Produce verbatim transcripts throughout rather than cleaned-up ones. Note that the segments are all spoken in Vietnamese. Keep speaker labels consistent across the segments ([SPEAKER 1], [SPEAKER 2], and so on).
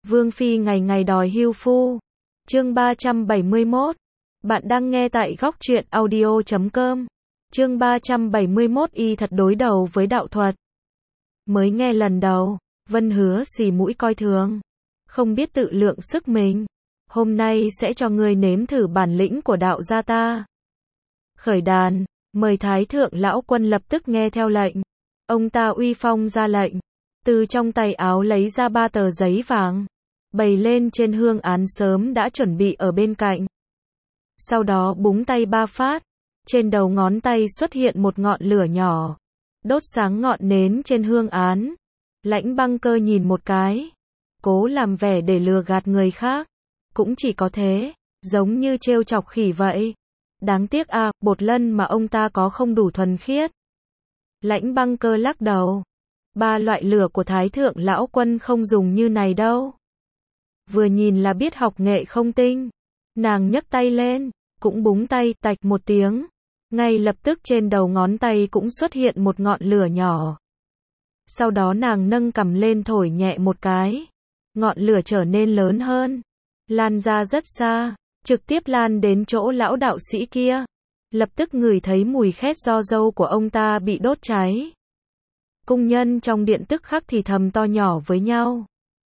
[SPEAKER 1] Vương Phi ngày ngày đòi hưu phu. Chương ba trăm bảy mươi mốt. Bạn đang nghe tại góc truyện audio chấm com. Chương ba trăm bảy mươi mốt y thật đối đầu với đạo thuật. Mới nghe lần đầu, Vân Hứa xì mũi coi thường. Không biết tự lượng sức mình. Hôm nay sẽ cho ngươi nếm thử bản lĩnh của đạo gia ta. Khởi đàn, mời Thái Thượng Lão Quân lập tức nghe theo lệnh. Ông ta uy phong ra lệnh. Từ trong tay áo lấy ra ba tờ giấy vàng. Bày lên trên hương án sớm đã chuẩn bị ở bên cạnh. Sau đó búng tay ba phát. Trên đầu ngón tay xuất hiện một ngọn lửa nhỏ. Đốt sáng ngọn nến trên hương án. Lãnh Băng Cơ nhìn một cái. Cố làm vẻ để lừa gạt người khác. Cũng chỉ có thế. Giống như trêu chọc khỉ vậy. Đáng tiếc à, bột lân mà ông ta có không đủ thuần khiết. Lãnh Băng Cơ lắc đầu. Ba loại lửa của Thái Thượng Lão Quân không dùng như này đâu. Vừa nhìn là biết học nghệ không tinh. Nàng nhấc tay lên, cũng búng tay, tạch một tiếng. Ngay lập tức trên đầu ngón tay cũng xuất hiện một ngọn lửa nhỏ. Sau đó nàng nâng cằm lên thổi nhẹ một cái. Ngọn lửa trở nên lớn hơn. Lan ra rất xa, trực tiếp lan đến chỗ lão đạo sĩ kia. Lập tức ngửi thấy mùi khét do râu của ông ta bị đốt cháy. Cung nhân trong điện tức khắc thì thầm to nhỏ với nhau.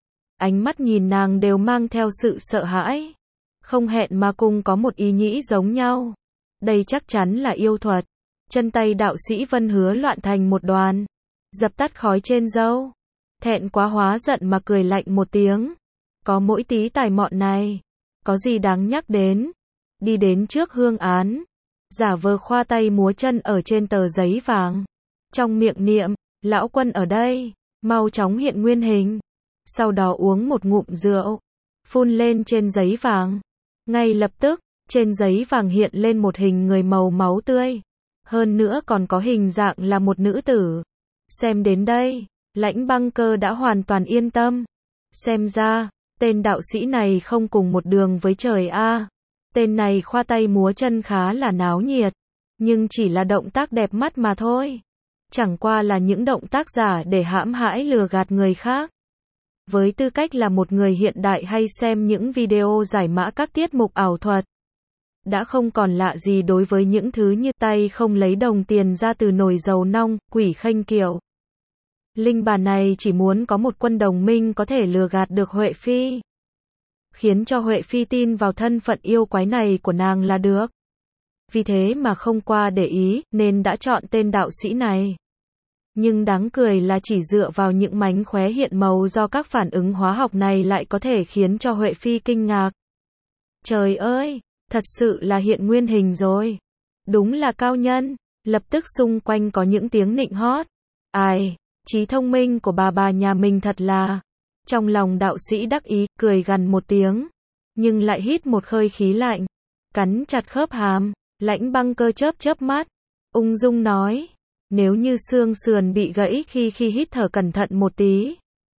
[SPEAKER 1] Ánh mắt nhìn nàng đều mang theo sự sợ hãi. Không hẹn mà cùng có một ý nghĩ giống nhau. Đây chắc chắn là yêu thuật. Chân tay đạo sĩ Vân Hứa loạn thành một đoàn. Dập tắt khói trên râu. Thẹn quá hóa giận mà cười lạnh một tiếng. Có mỗi tí tài mọn này. Có gì đáng nhắc đến. Đi đến trước hương án. Giả vờ khoa tay múa chân ở trên tờ giấy vàng. Trong miệng niệm. Lão Quân ở đây. Mau chóng hiện nguyên hình. Sau đó uống một ngụm rượu. Phun lên trên giấy vàng. Ngay lập tức, trên giấy vàng hiện lên một hình người màu máu tươi. Hơn nữa còn có hình dạng là một nữ tử. Xem đến đây, Lãnh Băng Cơ đã hoàn toàn yên tâm. Xem ra, tên đạo sĩ này không cùng một đường với trời a. Tên này khoa tay múa chân khá là náo nhiệt. Nhưng chỉ là động tác đẹp mắt mà thôi. Chẳng qua là những động tác giả để hãm hãi lừa gạt người khác. Với tư cách là một người hiện đại hay xem những video giải mã các tiết mục ảo thuật, đã không còn lạ gì đối với những thứ như tay không lấy đồng tiền ra từ nồi dầu nong, quỷ khênh kiệu. Linh bà này chỉ muốn có một quân đồng minh có thể lừa gạt được Huệ Phi. Khiến cho Huệ Phi tin vào thân phận yêu quái này của nàng là được. Vì thế mà không qua để ý, nên đã chọn tên đạo sĩ này. Nhưng đáng cười là chỉ dựa vào những mánh khóe hiện màu do các phản ứng hóa học này lại có thể khiến cho Huệ Phi kinh ngạc. Trời ơi, thật sự là hiện nguyên hình rồi. Đúng là cao nhân. Lập tức xung quanh có những tiếng nịnh hót. Ai, trí thông minh của bà bà nhà mình thật là. Trong lòng đạo sĩ đắc ý, cười gằn một tiếng. Nhưng lại hít một hơi khí lạnh. Cắn chặt khớp hàm, Lãnh Băng Cơ chớp chớp mắt. Ung dung nói. Nếu như xương sườn bị gãy khi khi hít thở cẩn thận một tí.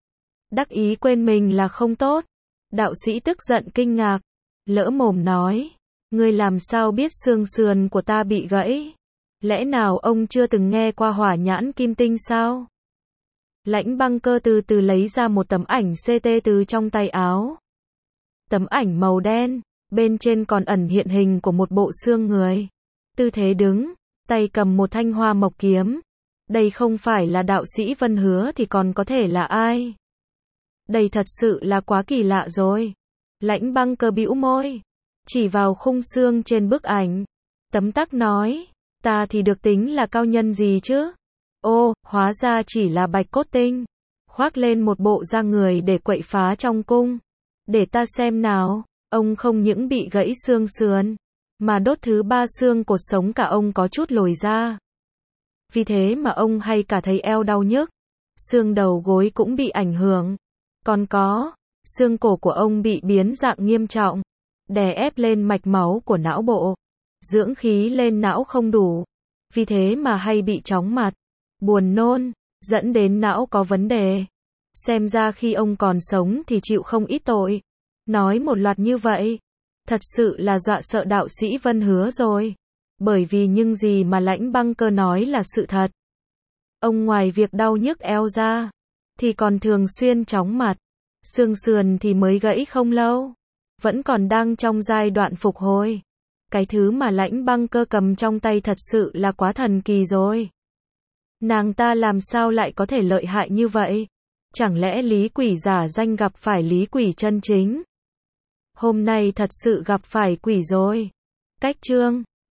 [SPEAKER 1] Đắc ý quên mình là không tốt. Đạo sĩ tức giận kinh ngạc. Lỡ mồm nói. Ngươi làm sao biết xương sườn của ta bị gãy? Lẽ nào ông chưa từng nghe qua hỏa nhãn kim tinh sao? Lãnh Băng Cơ từ từ lấy ra một tấm ảnh xê tê từ trong tay áo. Tấm ảnh màu đen. Bên trên còn ẩn hiện hình của một bộ xương người. Tư thế đứng. Tay cầm một thanh hoa mộc kiếm. Đây không phải là đạo sĩ Vân Hứa thì còn có thể là ai? Đây thật sự là quá kỳ lạ rồi. Lãnh Băng Cơ bĩu môi. Chỉ vào khung xương trên bức ảnh. Tấm tắc nói. Ta thì được tính là cao nhân gì chứ? Ô, hóa ra chỉ là bạch cốt tinh. Khoác lên một bộ da người để quậy phá trong cung. Để ta xem nào. Ông không những bị gãy xương sườn. Mà đốt thứ ba xương cột sống cả ông có chút lồi ra. Vì thế mà ông hay cả thấy eo đau nhức. Xương đầu gối cũng bị ảnh hưởng. Còn có, xương cổ của ông bị biến dạng nghiêm trọng. Đè ép lên mạch máu của não bộ. Dưỡng khí lên não không đủ. Vì thế mà hay bị chóng mặt. Buồn nôn, dẫn đến não có vấn đề. Xem ra khi ông còn sống thì chịu không ít tội. Nói một loạt như vậy. Thật sự là dọa sợ đạo sĩ Vân Hứa rồi. Bởi vì những gì mà Lãnh Băng Cơ nói là sự thật. Ông ngoài việc đau nhức eo ra, thì còn thường xuyên chóng mặt. Xương sườn thì mới gãy không lâu, vẫn còn đang trong giai đoạn phục hồi. Cái thứ mà Lãnh Băng Cơ cầm trong tay thật sự là quá thần kỳ rồi. Nàng ta làm sao lại có thể lợi hại như vậy? Chẳng lẽ Lý Quỷ giả danh gặp phải Lý Quỷ chân chính? Hôm nay thật sự gặp phải quỷ rồi. Cách chương